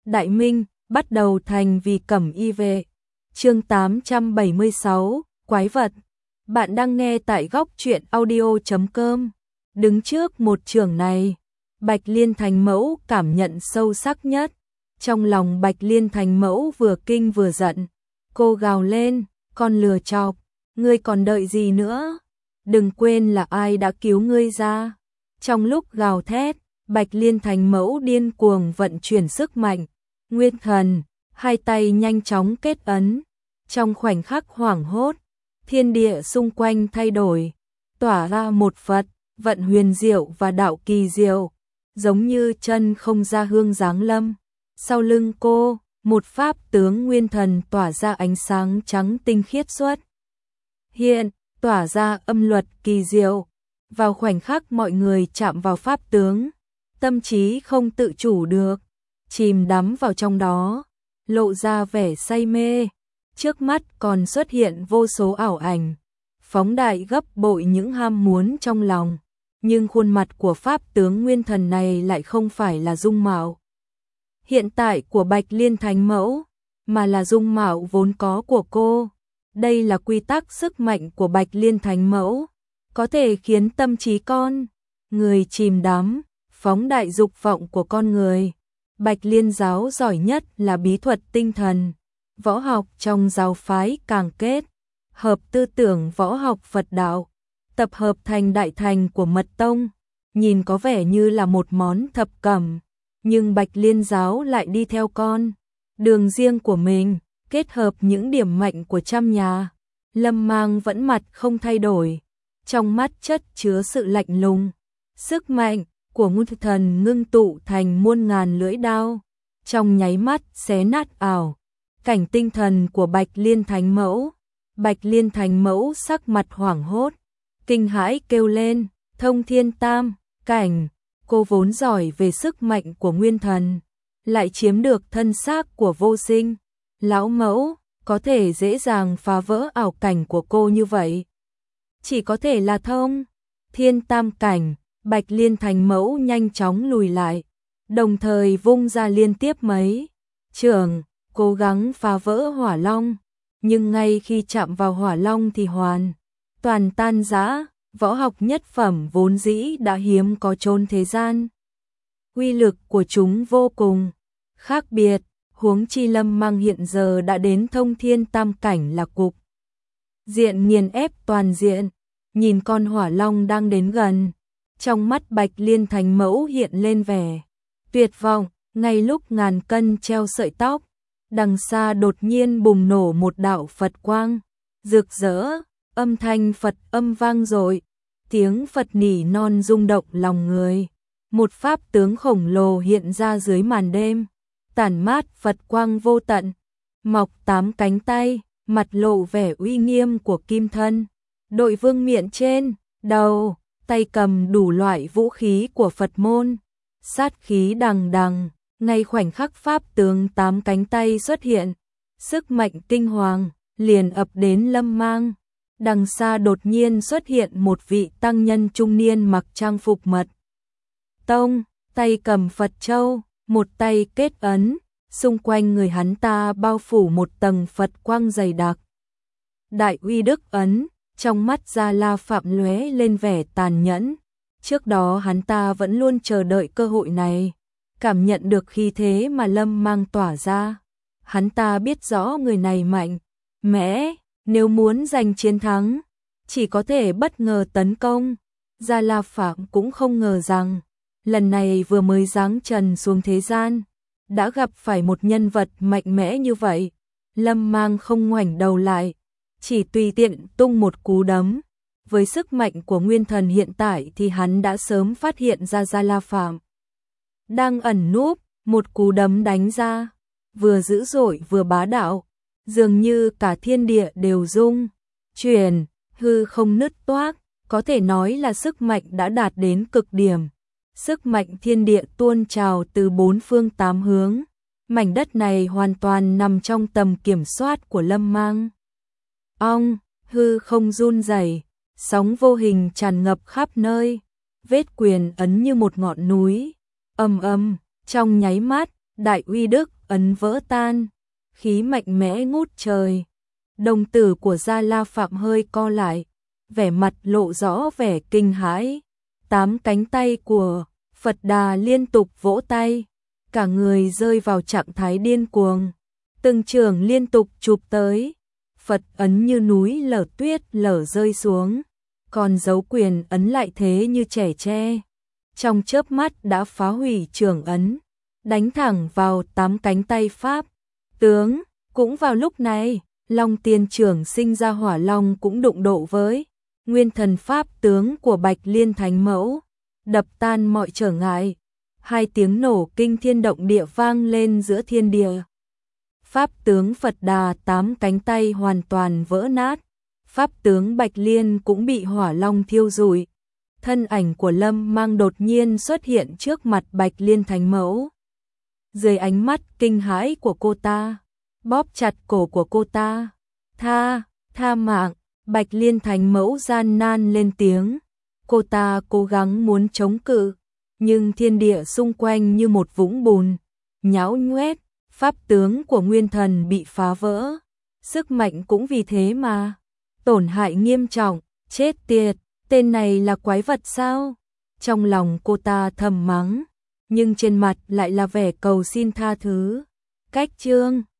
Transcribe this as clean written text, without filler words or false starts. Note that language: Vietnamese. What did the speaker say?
Đại Minh, bắt đầu thành vì cẩm y vệ. Chương 876, Quái vật. Bạn đang nghe tại góc truyện audio.com. Đứng trước một trường này, Bạch Liên Thành Mẫu cảm nhận sâu sắc nhất. Trong lòng Bạch Liên Thành Mẫu vừa kinh vừa giận. Cô gào lên, con lừa chọc, ngươi còn đợi gì nữa? Đừng quên là ai đã cứu ngươi ra. Trong lúc gào thét, Bạch Liên Thành Mẫu điên cuồng vận chuyển sức mạnh. Nguyên thần, hai tay nhanh chóng kết ấn. Trong khoảnh khắc hoảng hốt, thiên địa xung quanh thay đổi, tỏa ra một Phật, vận huyền diệu và đạo kỳ diệu, giống như chân không ra hương giáng lâm. Sau lưng cô, một pháp tướng nguyên thần tỏa ra ánh sáng trắng tinh khiết xuất hiện, tỏa ra âm luật kỳ diệu. Vào khoảnh khắc mọi người chạm vào pháp tướng, tâm trí không tự chủ được, chìm đắm vào trong đó, lộ ra vẻ say mê. Trước mắt còn xuất hiện vô số ảo ảnh, phóng đại gấp bội những ham muốn trong lòng. Nhưng khuôn mặt của pháp tướng nguyên thần này lại không phải là dung mạo hiện tại của Bạch Liên Thành Mẫu, mà là dung mạo vốn có của cô. Đây là quy tắc sức mạnh của Bạch Liên Thành Mẫu, có thể khiến tâm trí con người chìm đắm, phóng đại dục vọng của con người. Bạch Liên giáo giỏi nhất là bí thuật tinh thần, võ học trong giáo phái càng kết hợp tư tưởng võ học Phật đạo, tập hợp thành đại thành của mật tông, nhìn có vẻ như là một món thập cẩm, nhưng Bạch Liên giáo lại đi theo con đường riêng của mình, kết hợp những điểm mạnh của trăm nhà. Lâm Mang vẫn mặt không thay đổi, trong mắt chất chứa sự lạnh lùng. Sức mạnh của nguyên thần ngưng tụ thành muôn ngàn lưỡi đao, trong nháy mắt xé nát ảo cảnh tinh thần của Bạch Liên Thành Mẫu. Bạch Liên Thành Mẫu sắc mặt hoảng hốt, kinh hãi kêu lên, thông thiên tam cảnh. Cô vốn giỏi về sức mạnh của nguyên thần, lại chiếm được thân xác của vô sinh lão mẫu, có thể dễ dàng phá vỡ ảo cảnh của cô như vậy. Chỉ có thể là thông thiên tam cảnh. Bạch Liên Thành Mẫu nhanh chóng lùi lại, đồng thời vung ra liên tiếp mấy trường, cố gắng phá vỡ hỏa long, nhưng ngay khi chạm vào hỏa long thì hoàn toàn tan rã. Võ học nhất phẩm vốn dĩ đã hiếm có chốn thế gian, uy lực của chúng vô cùng khác biệt, huống chi Lâm Mang hiện giờ đã đến thông thiên tam cảnh, là cục diện nghiền ép toàn diện. Nhìn con hỏa long đang đến gần, trong mắt Bạch Liên Thành Mẫu hiện lên vẻ tuyệt vọng. Ngay lúc ngàn cân treo sợi tóc, đằng xa đột nhiên bùng nổ một đạo Phật quang rực rỡ, âm thanh Phật âm vang dội, tiếng Phật nỉ non rung động lòng người. Một pháp tướng khổng lồ hiện ra dưới màn đêm, tản mát Phật quang vô tận, mọc 8 cánh tay, mặt lộ vẻ uy nghiêm của kim thân. Đội vương miện trên đầu, tay cầm đủ loại vũ khí của Phật môn, sát khí đằng đằng. Ngay khoảnh khắc pháp tướng 8 cánh tay xuất hiện, sức mạnh kinh hoàng liền ập đến Lâm Mang. Đằng xa đột nhiên xuất hiện một vị tăng nhân trung niên mặc trang phục mật tông, tay cầm Phật châu, một tay kết ấn, xung quanh người hắn ta bao phủ một tầng Phật quang dày đặc. Đại uy đức ấn, trong mắt Gia La Phạm lóe lên vẻ tàn nhẫn. Trước đó hắn ta vẫn luôn chờ đợi cơ hội này, cảm nhận được khí thế mà Lâm Mang tỏa ra. Hắn ta biết rõ người này mạnh mẽ, nếu muốn giành chiến thắng, chỉ có thể bất ngờ tấn công. Gia La Phạm cũng không ngờ rằng, lần này vừa mới giáng trần xuống thế gian, đã gặp phải một nhân vật mạnh mẽ như vậy. Lâm Mang không ngoảnh đầu lại, chỉ tùy tiện tung một cú đấm. Với sức mạnh của nguyên thần hiện tại thì hắn đã sớm phát hiện ra Gia La Phạm đang ẩn núp. Một cú đấm đánh ra, vừa dữ dội vừa bá đạo, dường như cả thiên địa đều rung chuyển, hư không nứt toác, có thể nói là sức mạnh đã đạt đến cực điểm. Sức mạnh thiên địa tuôn trào từ 4 phương 8 hướng, mảnh đất này hoàn toàn nằm trong tầm kiểm soát của Lâm Mang. Hư không run rẩy, sóng vô hình tràn ngập khắp nơi, vết quyền ấn như một ngọn núi. Ầm ầm, trong nháy mắt, đại uy đức ấn vỡ tan, khí mạnh mẽ ngút trời. Đồng tử của Gia La Phạm hơi co lại, vẻ mặt lộ rõ vẻ kinh hãi. 8 cánh tay của Phật Đà liên tục vỗ tay, cả người rơi vào trạng thái điên cuồng. Từng trường liên tục chụp tới, Phật ấn như núi lở tuyết lở rơi xuống, còn dấu quyền ấn lại thế như trẻ tre. Trong chớp mắt đã phá hủy trường ấn, đánh thẳng vào 8 cánh tay Pháp tướng. Cũng vào lúc này, Long Tiên Trưởng sinh ra hỏa long cũng đụng độ với nguyên thần Pháp tướng của Bạch Liên Thánh Mẫu, đập tan mọi trở ngại. 2 tiếng nổ kinh thiên động địa vang lên giữa thiên địa. Pháp tướng Phật Đà 8 cánh tay hoàn toàn vỡ nát, Pháp tướng Bạch Liên cũng bị hỏa long thiêu rụi. Thân ảnh của Lâm Mang đột nhiên xuất hiện trước mặt Bạch Liên Thánh Mẫu. Dưới ánh mắt kinh hãi của cô ta, bóp chặt cổ của cô ta. Tha mạng, Bạch Liên Thánh Mẫu gian nan lên tiếng. Cô ta cố gắng muốn chống cự, nhưng thiên địa xung quanh như một vũng bùn, nhão nhoét, pháp tướng của nguyên thần bị phá vỡ. Sức mạnh cũng vì thế mà tổn hại nghiêm trọng, chết tiệt, tên này là quái vật sao? Trong lòng cô ta thầm mắng, nhưng trên mặt lại là vẻ cầu xin tha thứ. Cách chương